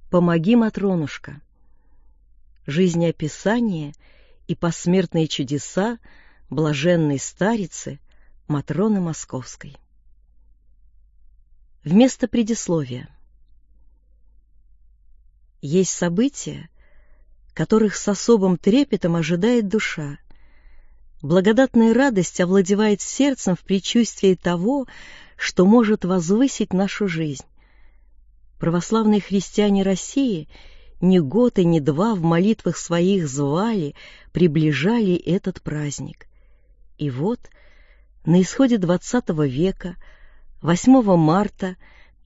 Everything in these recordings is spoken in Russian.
Помоги, Матронушка. Жизнеописание и посмертные чудеса блаженной старицы Матроны Московской. Вместо предисловия. Есть события, которых с особым трепетом ожидает душа. Благодатная радость овладевает сердцем в предчувствии того, что может возвысить нашу жизнь. Православные христиане России ни год и ни два в молитвах своих звали, приближали этот праздник. И вот, на исходе XX века, 8 марта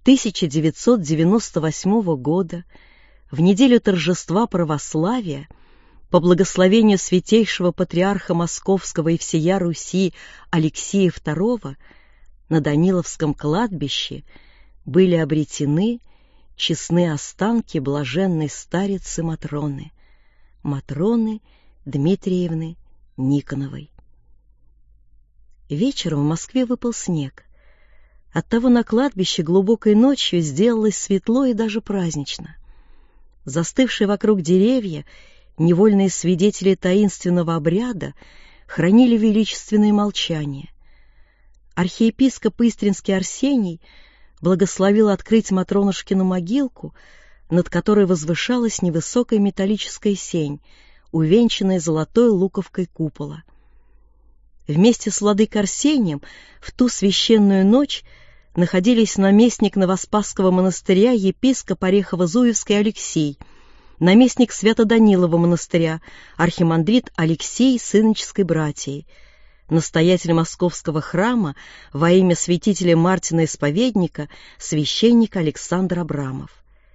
1998 года, в неделю торжества православия, по благословению святейшего патриарха Московского и всея Руси Алексия II, на Даниловском кладбище были обретены честные останки блаженной старицы Матроны, Матроны Дмитриевны Никоновой. Вечером в Москве выпал снег. Оттого на кладбище глубокой ночью сделалось светло и даже празднично. Застывшие вокруг деревья, невольные свидетели таинственного обряда, хранили величественное молчание. Архиепископ Истринский Арсений благословил открыть Матронушкину могилку, над которой возвышалась невысокая металлическая сень, увенчанная золотой луковкой купола. Вместе с владыкой Арсением в ту священную ночь находились наместник Новоспасского монастыря епископ Орехово-Зуевский Алексей, наместник Свято-Данилова монастыря архимандрит Алексей с иноческой братией, настоятель Московского храма во имя святителя Мартина Исповедника священник Александр Абрамов.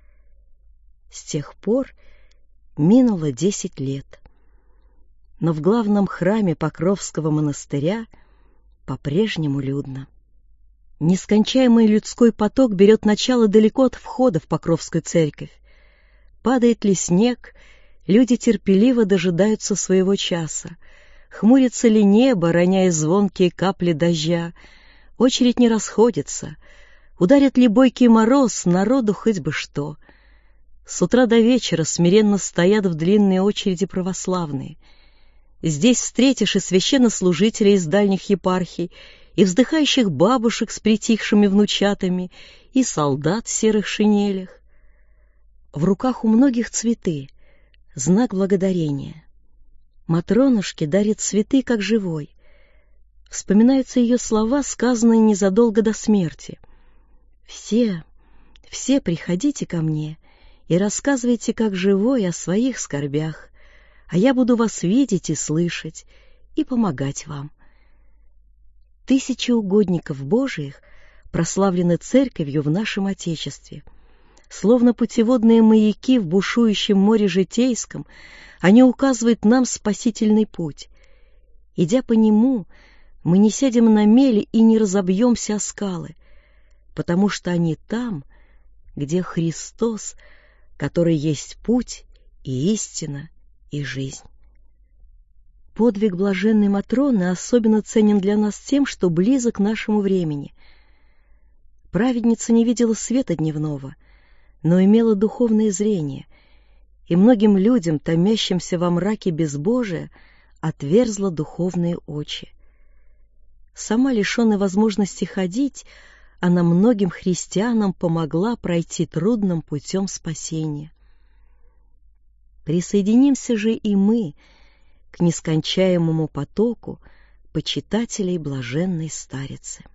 С тех пор минуло 10 лет, но в главном храме Покровского монастыря по-прежнему людно. Нескончаемый людской поток берет начало далеко от входа в Покровскую церковь. Падает ли снег, люди терпеливо дожидаются своего часа. Хмурится ли небо, роняя звонкие капли дождя, очередь не расходится. Ударит ли бойкий мороз, народу хоть бы что. С утра до вечера смиренно стоят в длинные очереди православные. Здесь встретишь и священнослужителей из дальних епархий, и вздыхающих бабушек с притихшими внучатами, и солдат в серых шинелях. В руках у многих цветы, знак благодарения. Матронушке дарит цветы, как живой. Вспоминаются ее слова, сказанные незадолго до смерти. «Все приходите ко мне и рассказывайте, как живой, о своих скорбях, а я буду вас видеть и слышать, и помогать вам». Тысячи угодников Божиих прославлены церковью в нашем Отечестве. Словно путеводные маяки в бушующем море житейском, они указывают нам спасительный путь. Идя по нему, мы не сядем на мели и не разобьемся о скалы, потому что они там, где Христос, который есть путь и истина и жизнь. Подвиг блаженной Матроны особенно ценен для нас тем, что близок к нашему времени. Праведница не видела света дневного, но имела духовное зрение, и многим людям, томящимся во мраке безбожия, отверзла духовные очи. Сама лишенная возможности ходить, она многим христианам помогла пройти трудным путем спасения. Присоединимся же и мы к нескончаемому потоку почитателей блаженной старицы.